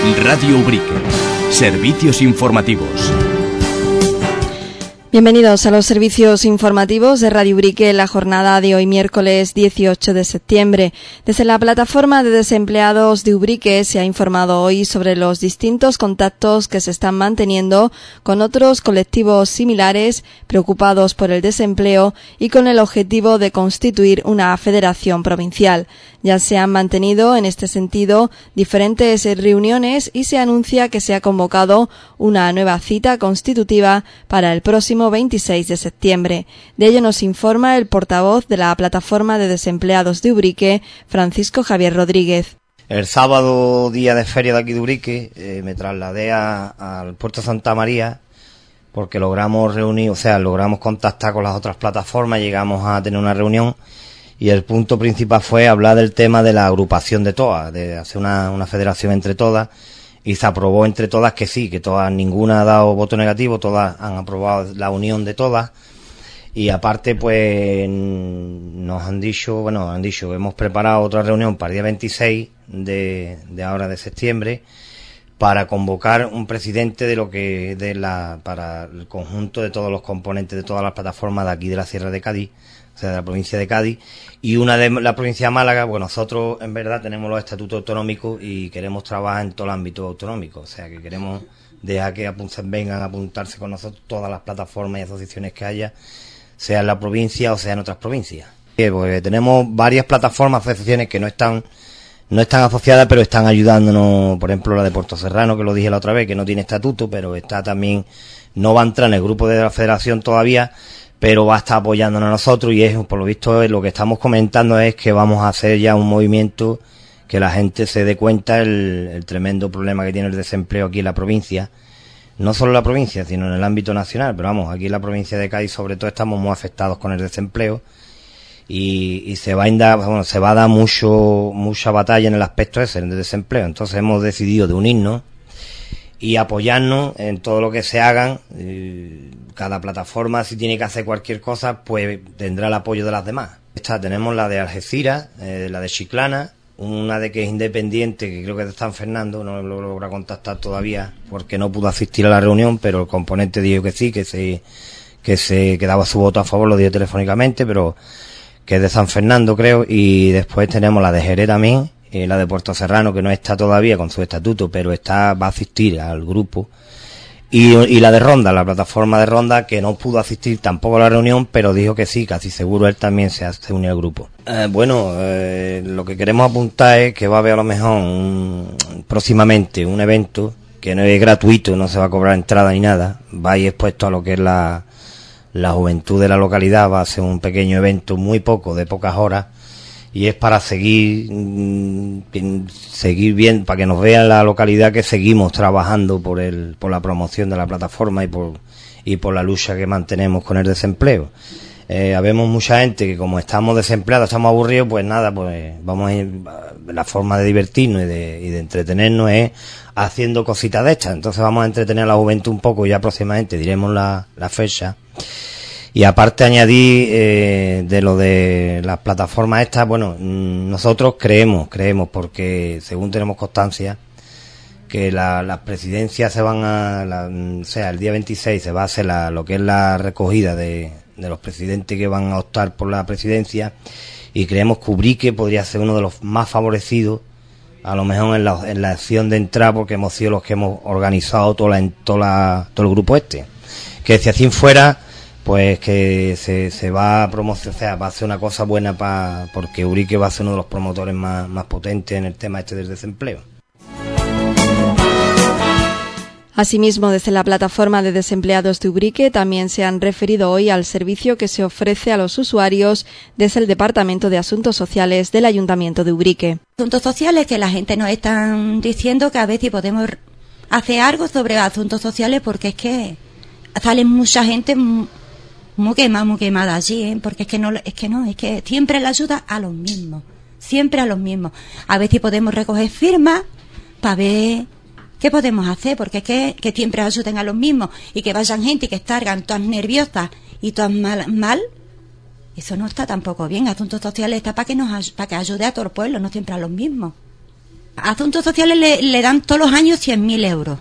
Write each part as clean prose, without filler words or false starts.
Radio Ubrique. Servicios informativos. Bienvenidos a los servicios informativos de Radio Ubrique en la jornada de hoy miércoles 18 de septiembre. Desde la plataforma de desempleados de Ubrique se ha informado hoy sobre los distintos contactos que se están manteniendo con otros colectivos similares preocupados por el desempleo y con el objetivo de constituir una federación provincial. Ya se han mantenido en este sentido diferentes reuniones y se anuncia que se ha convocado una nueva cita constitutiva para el próximo 26 de septiembre. De ello nos informa el portavoz de la plataforma de desempleados de Ubrique, Francisco Javier Rodríguez. El sábado, día de feria de aquí de Ubrique, me trasladé al puerto de Santa María porque logramos reunir, logramos contactar con las otras plataformas, llegamos a tener una reunión y el punto principal fue hablar del tema de la agrupación de todas, de hacer una federación entre todas. Y se aprobó entre todas que sí, que todas, ninguna ha dado voto negativo, todas han aprobado la unión de todas. Y aparte, pues, nos han dicho, hemos preparado otra reunión para el día 26 de ahora de septiembre, para convocar un presidente para el conjunto de todos los componentes de todas las plataformas de aquí de la Sierra de Cádiz, o sea, de la provincia de Cádiz, y una de la provincia de Málaga. Pues nosotros en verdad tenemos los estatutos autonómicos y queremos trabajar en todo el ámbito autonómico, o sea que queremos dejar que vengan a apuntarse con nosotros todas las plataformas y asociaciones que haya, sea en la provincia o sea en otras provincias. Pues tenemos varias plataformas, asociaciones que no están asociadas, pero están ayudándonos, por ejemplo la de Puerto Serrano, que lo dije la otra vez, que no tiene estatuto, pero está también, no va a entrar en el grupo de la federación todavía, pero va a estar apoyándonos a nosotros, y por lo visto lo que estamos comentando es que vamos a hacer ya un movimiento que la gente se dé cuenta el tremendo problema que tiene el desempleo aquí en la provincia, no solo en la provincia, sino en el ámbito nacional, pero vamos, aquí en la provincia de Cádiz sobre todo estamos muy afectados con el desempleo, y se va a dar mucha batalla en el aspecto ese, del desempleo. Entonces hemos decidido de unirnos y apoyarnos en todo lo que se hagan. Cada plataforma, si tiene que hacer cualquier cosa, pues tendrá el apoyo de las demás. Tenemos la de Algeciras, la de Chiclana, una de que es independiente, que creo que es de San Fernando, no lo logra contactar todavía porque no pudo asistir a la reunión, pero el componente dijo que sí, que se daba su voto a favor, lo dio telefónicamente, pero que es de San Fernando, creo. Y después tenemos la de Jerez también, la de Puerto Serrano, que no está todavía con su estatuto, pero va a asistir al grupo. Y la de Ronda, la plataforma de Ronda, que no pudo asistir tampoco a la reunión, pero dijo que sí, casi seguro él también se unió al grupo. Lo que queremos apuntar es que va a haber a lo mejor próximamente un evento que no es gratuito, no se va a cobrar entrada ni nada, va a ir expuesto a lo que es la juventud de la localidad, va a ser un pequeño evento de pocas horas, y es para seguir bien, para que nos vean la localidad que seguimos trabajando por la promoción de la plataforma y por la lucha que mantenemos con el desempleo. Habemos mucha gente que, como estamos desempleados, estamos aburridos, pues nada, pues vamos a ir, la forma de divertirnos y de entretenernos es haciendo cositas de estas. Entonces vamos a entretener a la juventud un poco, y ya próximamente diremos la fecha. Y aparte añadí de lo de las plataformas estas, nosotros creemos, porque según tenemos constancia, que las presidencias se van el día 26 se va a hacer lo que es la recogida de los presidentes que van a optar por la presidencia, y creemos que Ubrique podría ser uno de los más favorecidos, a lo mejor en la acción de entrar, porque hemos sido los que hemos organizado todo el grupo que si así fuera, pues que se va a promocionar, va a ser una cosa buena porque Ubrique va a ser uno de los promotores más potentes en el tema del desempleo. Asimismo, desde la plataforma de desempleados de Ubrique también se han referido hoy al servicio que se ofrece a los usuarios desde el Departamento de Asuntos Sociales del Ayuntamiento de Ubrique. Asuntos sociales, que la gente nos está diciendo que a ver si podemos hacer algo sobre asuntos sociales, porque es que sale mucha gente muy quemada allí, porque es que siempre la ayuda a los mismos, a ver si podemos recoger firmas para ver qué podemos hacer, porque es que siempre ayuden a los mismos, y que vayan gente y que estargan todas nerviosas y todas mal, eso no está tampoco bien. Asuntos sociales está para que ayude a todo el pueblo, no siempre a los mismos. A Asuntos Sociales le dan todos los años 100.000 euros.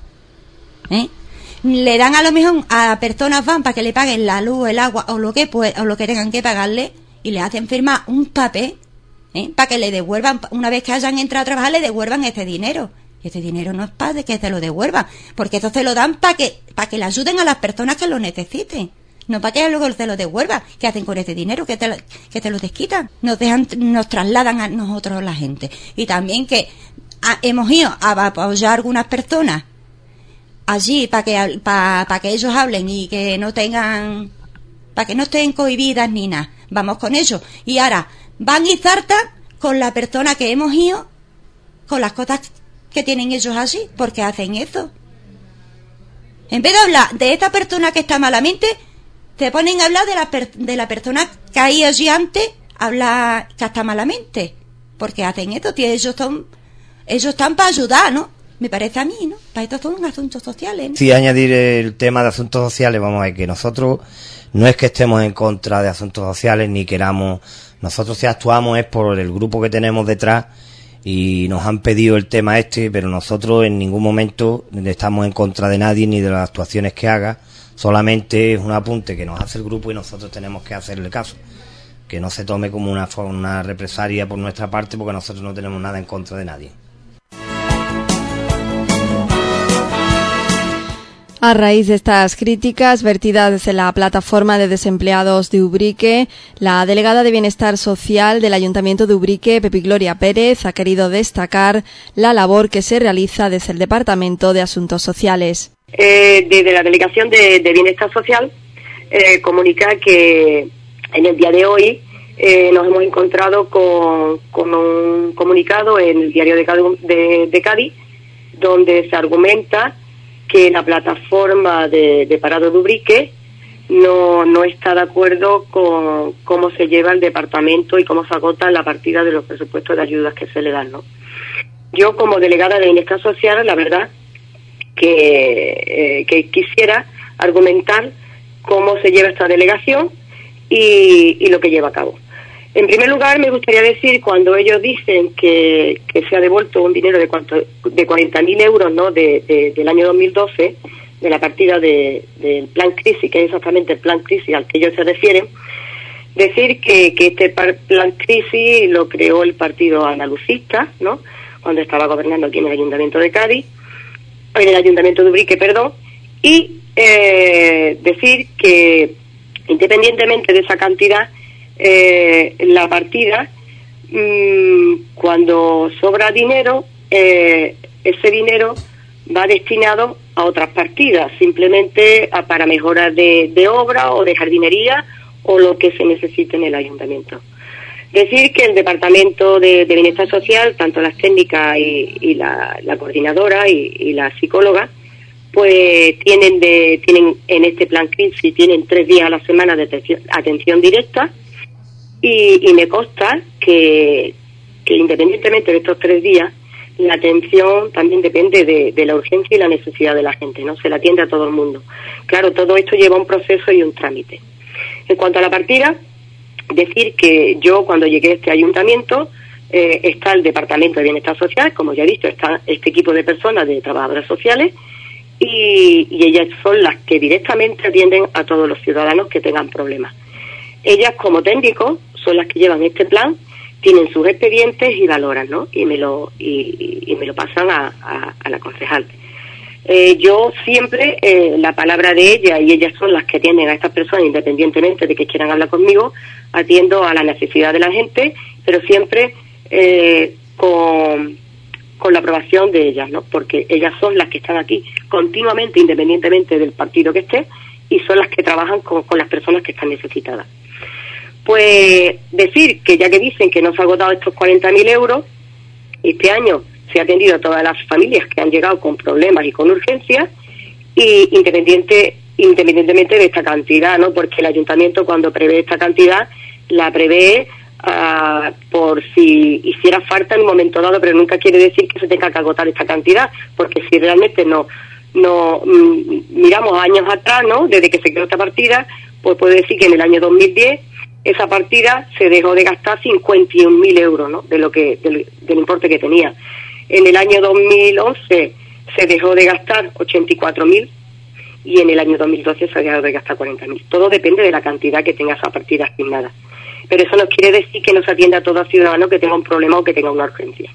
Le dan a lo mejor a personas van para que le paguen la luz, el agua o lo que tengan que pagarle, y le hacen firmar un papel para que le devuelvan, una vez que hayan entrado a trabajar, le devuelvan ese dinero. Y ese dinero no es para que se lo devuelvan, porque eso se lo dan para que le ayuden a las personas que lo necesiten, no para que luego se lo devuelvan. ¿Qué hacen con ese dinero? Que te lo desquitan. Nos trasladan a nosotros la gente. Y también que hemos ido a apoyar a algunas personas allí para que ellos hablen y que no tengan, para que no estén cohibidas ni nada. Vamos con ellos. Y ahora van y zartan con la persona que hemos ido, con las cosas que tienen ellos allí, porque hacen eso. En vez de hablar de esta persona que está malamente, te ponen a hablar de la persona que hay allí antes, habla que está malamente, porque hacen eso. Ellos están para ayudar, ¿no? Me parece a mí, ¿no? Para estos son asuntos sociales, ¿no? Sí, añadir el tema de asuntos sociales, vamos a ver que nosotros no es que estemos en contra de asuntos sociales ni queramos, nosotros si actuamos es por el grupo que tenemos detrás y nos han pedido el tema pero nosotros en ningún momento estamos en contra de nadie ni de las actuaciones que haga, solamente es un apunte que nos hace el grupo y nosotros tenemos que hacerle caso, que no se tome como una represalia por nuestra parte, porque nosotros no tenemos nada en contra de nadie. A raíz de estas críticas vertidas desde la plataforma de desempleados de Ubrique, la delegada de Bienestar Social del Ayuntamiento de Ubrique, Pepi Gloria Pérez, ha querido destacar la labor que se realiza desde el Departamento de Asuntos Sociales. Desde la Delegación de Bienestar Social comunica que en el día de hoy nos hemos encontrado con un comunicado en el diario de Cádiz, donde se argumenta que la plataforma de Parado de Ubrique no está de acuerdo con cómo se lleva el departamento y cómo se agota la partida de los presupuestos de ayudas que se le dan, ¿no? Yo, como delegada de Bienestar Social, la verdad que quisiera argumentar cómo se lleva esta delegación y lo que lleva a cabo. En primer lugar, me gustaría decir, cuando ellos dicen que se ha devuelto un dinero de 40.000 euros, ¿no?, del año 2012, de la partida del plan crisis, que es exactamente el plan crisis al que ellos se refieren, decir que este plan crisis lo creó el partido andalucista, ¿no?, cuando estaba gobernando aquí en el Ayuntamiento de Cádiz, en el Ayuntamiento de Ubrique, perdón, y decir que independientemente de esa cantidad, la partida, cuando sobra dinero, ese dinero va destinado a otras partidas, simplemente para mejoras de obra o de jardinería o lo que se necesite en el ayuntamiento. Decir que el Departamento de Bienestar Social, tanto las técnicas y la coordinadora y la psicóloga, pues tienen en este plan crisis, tienen 3 días a la semana de atención directa. Y me consta que independientemente de estos 3 días, la atención también depende de la urgencia y la necesidad de la gente, ¿no? Se la atiende a todo el mundo. Claro, todo esto lleva un proceso y un trámite. En cuanto a la partida, decir que yo, cuando llegué a este ayuntamiento, está el Departamento de Bienestar Social, como ya he dicho, está este equipo de personas, de trabajadoras sociales, y ellas son las que directamente atienden a todos los ciudadanos que tengan problemas. Ellas, como técnicos, son las que llevan este plan, tienen sus expedientes y valoran, ¿no? Y me lo pasan a la concejal. Yo siempre, la palabra de ella, y ellas son las que atienden a estas personas, independientemente de que quieran hablar conmigo, atiendo a la necesidad de la gente, pero siempre con la aprobación de ellas, ¿no? Porque ellas son las que están aquí continuamente, independientemente del partido que esté, y son las que trabajan con las personas que están necesitadas. Pues decir que ya que dicen que no se ha agotado estos 40.000 euros, este año se ha atendido a todas las familias que han llegado con problemas y con urgencias, y independientemente de esta cantidad, ¿no? Porque el ayuntamiento, cuando prevé esta cantidad, la prevé por si hiciera falta en un momento dado, pero nunca quiere decir que se tenga que agotar esta cantidad, porque si realmente no miramos años atrás, ¿no?, desde que se creó esta partida, pues puede decir que en el año 2010 esa partida se dejó de gastar 51.000 euros, ¿no?, del importe que tenía. En el año 2011 se dejó de gastar 84.000 y en el año 2012 se ha dejado de gastar 40.000. Todo depende de la cantidad que tenga esa partida asignada. Pero eso no quiere decir que no se atienda a todo ciudadano que tenga un problema o que tenga una urgencia.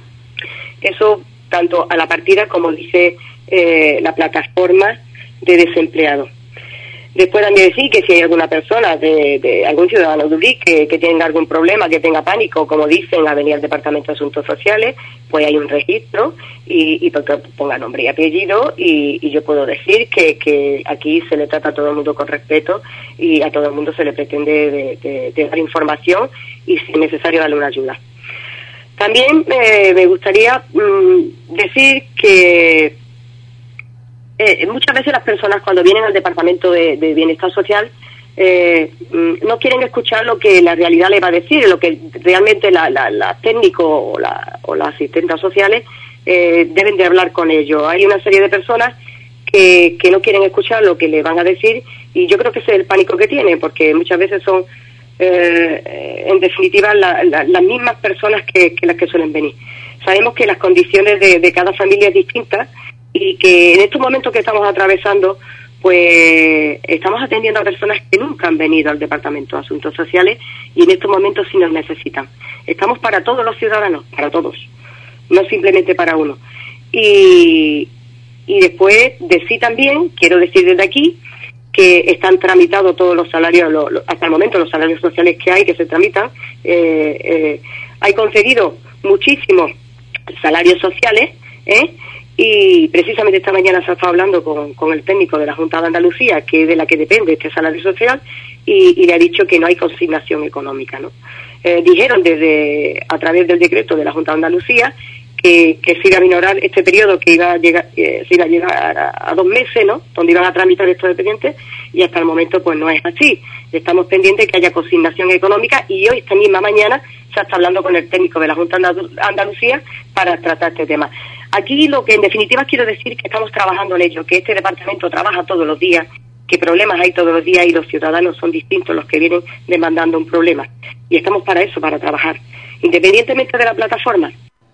Eso tanto a la partida como dice la plataforma de desempleados. Después también decir que si hay alguna persona de algún ciudadano de Ubrique que tenga algún problema, que tenga pánico, como dicen, a venir al Departamento de Asuntos Sociales, pues hay un registro y ponga nombre y apellido y yo puedo decir que aquí se le trata a todo el mundo con respeto y a todo el mundo se le pretende de dar información y si es necesario darle una ayuda. También me gustaría decir que muchas veces las personas cuando vienen al Departamento de Bienestar Social no quieren escuchar lo que la realidad les va a decir, lo que realmente la técnico o las asistentes sociales deben de hablar con ellos. Hay una serie de personas que no quieren escuchar lo que les van a decir y yo creo que ese es el pánico que tienen, porque muchas veces son en definitiva las mismas personas que las que suelen venir. Sabemos que las condiciones de cada familia es distinta y que en estos momentos que estamos atravesando, pues estamos atendiendo a personas que nunca han venido al Departamento de Asuntos Sociales y en estos momentos sí nos necesitan. Estamos para todos los ciudadanos, para todos, no simplemente para uno. Y después decir también, quiero decir desde aquí, que están tramitados todos los salarios, hasta el momento los salarios sociales que hay, que se tramitan. Hay concedido muchísimos salarios sociales, y precisamente esta mañana se ha estado hablando con el técnico de la Junta de Andalucía, que es de la que depende este salario social, y le ha dicho que no hay consignación económica, ¿no? Dijeron a través del decreto de la Junta de Andalucía que se iba a minorar este periodo, que se iba a llegar a 2 meses, ¿no?, donde iban a tramitar estos expedientes, y hasta el momento pues no es así. Estamos pendientes de que haya consignación económica y hoy, esta misma mañana, se está hablando con el técnico de la Junta de Andalucía para tratar este tema. Aquí lo que en definitiva quiero decir es que estamos trabajando en ello, que este departamento trabaja todos los días, que problemas hay todos los días y los ciudadanos son distintos los que vienen demandando un problema. Y estamos para eso, para trabajar, independientemente de la plataforma.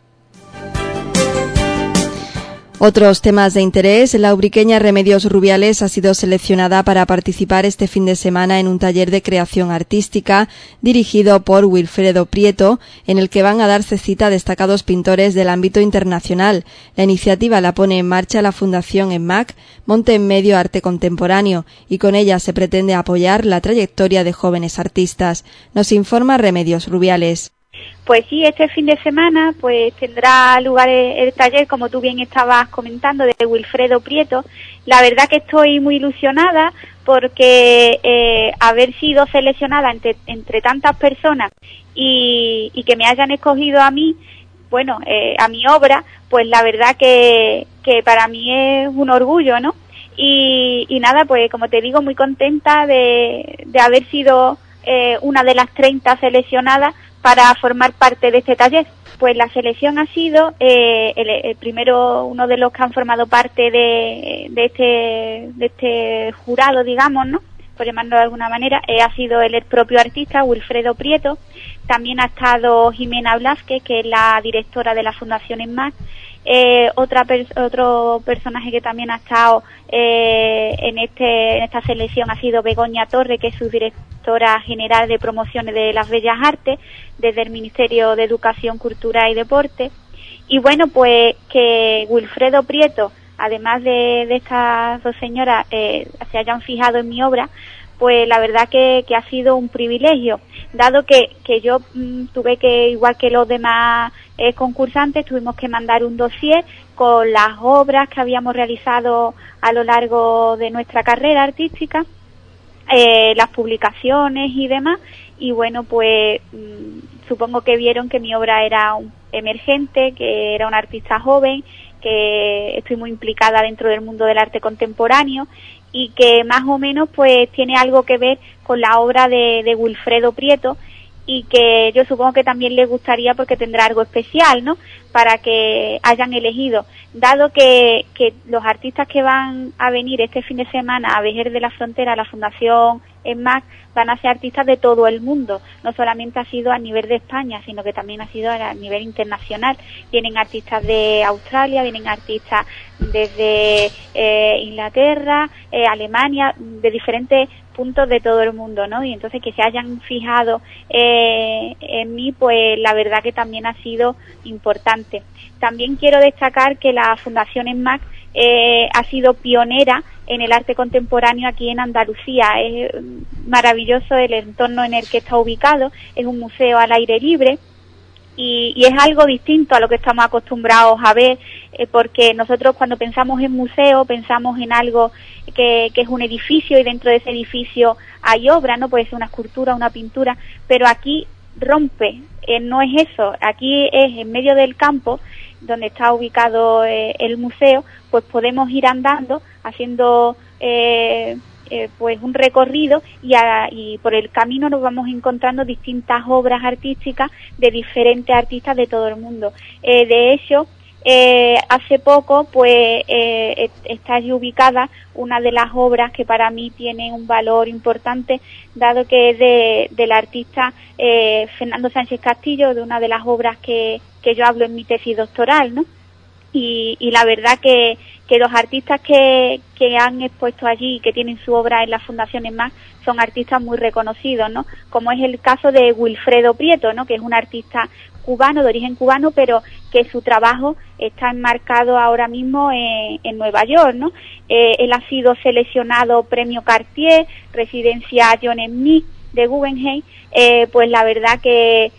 Otros temas de interés. La ubriqueña Remedios Rubiales ha sido seleccionada para participar este fin de semana en un taller de creación artística dirigido por Wilfredo Prieto, en el que van a darse cita destacados pintores del ámbito internacional. La iniciativa la pone en marcha la Fundación EMMAC, Monte en Medio Arte Contemporáneo, y con ella se pretende apoyar la trayectoria de jóvenes artistas. Nos informa Remedios Rubiales. Pues sí, este fin de semana pues tendrá lugar el taller, como tú bien estabas comentando, de Wilfredo Prieto. La verdad que estoy muy ilusionada porque haber sido seleccionada entre tantas personas y que me hayan escogido a mí, bueno, a mi obra, pues la verdad que para mí es un orgullo, ¿no? Y nada, pues como te digo, muy contenta de haber sido una de las 30 seleccionadas para formar parte de este taller. Pues la selección ha sido el primero, uno de los que han formado parte de este jurado, digamos, ¿no?, por llamarlo de alguna manera, ha sido el propio artista Wilfredo Prieto. También ha estado Jimena Blázquez, que es la directora de la Fundación EMMAC. Otro personaje que también ha estado en esta selección ha sido Begoña Torre, que es su directora general de promociones de las Bellas Artes desde el Ministerio de Educación, Cultura y Deporte. Y bueno, pues que Wilfredo Prieto, además de estas dos señoras, se hayan fijado en mi obra, pues la verdad que ha sido un privilegio, dado que yo tuve que, igual que los demás concursantes, tuvimos que mandar un dossier con las obras que habíamos realizado a lo largo de nuestra carrera artística, las publicaciones y demás, y bueno, pues supongo que vieron que mi obra era emergente, que era una artista joven, que estoy muy implicada dentro del mundo del arte contemporáneo y que más o menos pues tiene algo que ver con la obra de Wilfredo Prieto, y que yo supongo que también les gustaría porque tendrá algo especial, ¿no?, para que hayan elegido, dado que los artistas que van a venir este fin de semana a Vejer de la Frontera, a la Fundación en MAC van a ser artistas de todo el mundo. No solamente ha sido a nivel de España, sino que también ha sido a nivel internacional. Vienen artistas de Australia, vienen artistas desde Inglaterra, Alemania, de diferentes puntos de todo el mundo, ¿no? Y entonces que se hayan fijado en mí, pues la verdad que también ha sido importante. También quiero destacar que la Fundación ENMAC ha sido pionera en el arte contemporáneo aquí en Andalucía. Es maravilloso el entorno en el que está ubicado, es un museo al aire libre y es algo distinto a lo que estamos acostumbrados a ver, porque nosotros cuando pensamos en museo pensamos en algo que es un edificio y dentro de ese edificio hay obra, ¿no? Puede ser una escultura, una pintura, pero aquí rompe, no es eso, aquí es en medio del campo donde está ubicado el museo, pues podemos ir andando haciendo pues un recorrido y por el camino nos vamos encontrando distintas obras artísticas de diferentes artistas de todo el mundo. De hecho, hace poco pues está allí ubicada una de las obras que para mí tiene un valor importante, dado que es del artista Fernando Sánchez Castillo, de una de las obras que yo hablo en mi tesis doctoral, ¿no? Y la verdad que los artistas que han expuesto allí y que tienen su obra en las fundaciones más son artistas muy reconocidos, ¿no? Como es el caso de Wilfredo Prieto, ¿no? Que es un artista cubano, de origen cubano, pero que su trabajo está enmarcado ahora mismo en Nueva York, ¿no? Él ha sido seleccionado Premio Cartier, Residencia John Smith de Guggenheim, pues la verdad que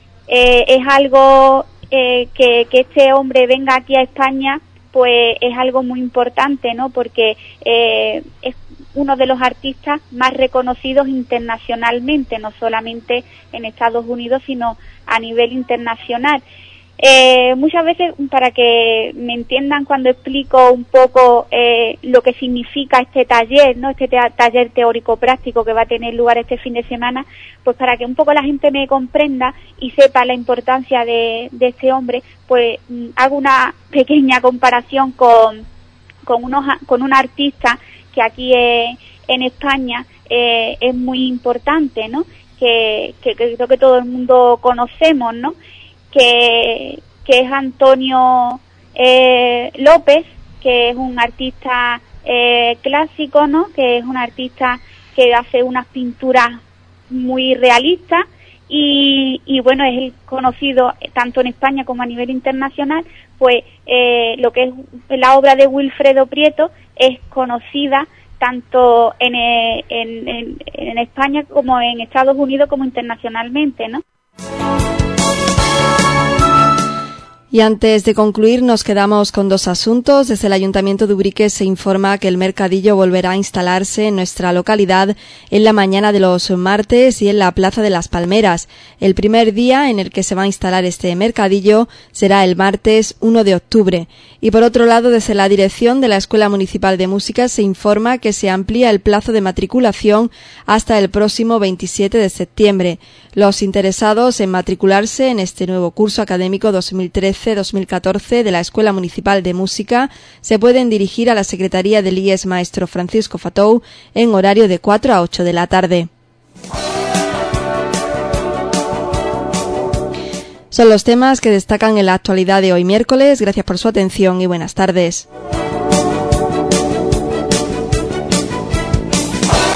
es algo que este hombre venga aquí a España, pues es algo muy importante, ¿no? Porque es uno de los artistas más reconocidos internacionalmente, no solamente en Estados Unidos, sino a nivel internacional. Muchas veces, para que me entiendan cuando explico un poco lo que significa este taller, ¿no? Este taller teórico-práctico que va a tener lugar este fin de semana, pues para que un poco la gente me comprenda y sepa la importancia de este hombre, pues hago una pequeña comparación con un artista que aquí en España es muy importante, ¿no? Que creo que todo el mundo conocemos, ¿no? Que es Antonio López, que es un artista clásico, ¿no? Que es un artista que hace unas pinturas muy realistas y bueno, es el conocido tanto en España como a nivel internacional. Pues lo que es la obra de Wilfredo Prieto es conocida tanto en España como en Estados Unidos como internacionalmente, ¿no? Y antes de concluir nos quedamos con dos asuntos. Desde el Ayuntamiento de Ubrique se informa que el mercadillo volverá a instalarse en nuestra localidad en la mañana de los martes y en la Plaza de las Palmeras. El primer día en el que se va a instalar este mercadillo será el martes 1 de octubre. Y por otro lado, desde la dirección de la Escuela Municipal de Música se informa que se amplía el plazo de matriculación hasta el próximo 27 de septiembre. Los interesados en matricularse en este nuevo curso académico 2013-2014 de la Escuela Municipal de Música se pueden dirigir a la Secretaría del IES Maestro Francisco Fatou en horario de 4 a 8 de la tarde. Son los temas que destacan en la actualidad de hoy miércoles. Gracias por su atención y buenas tardes.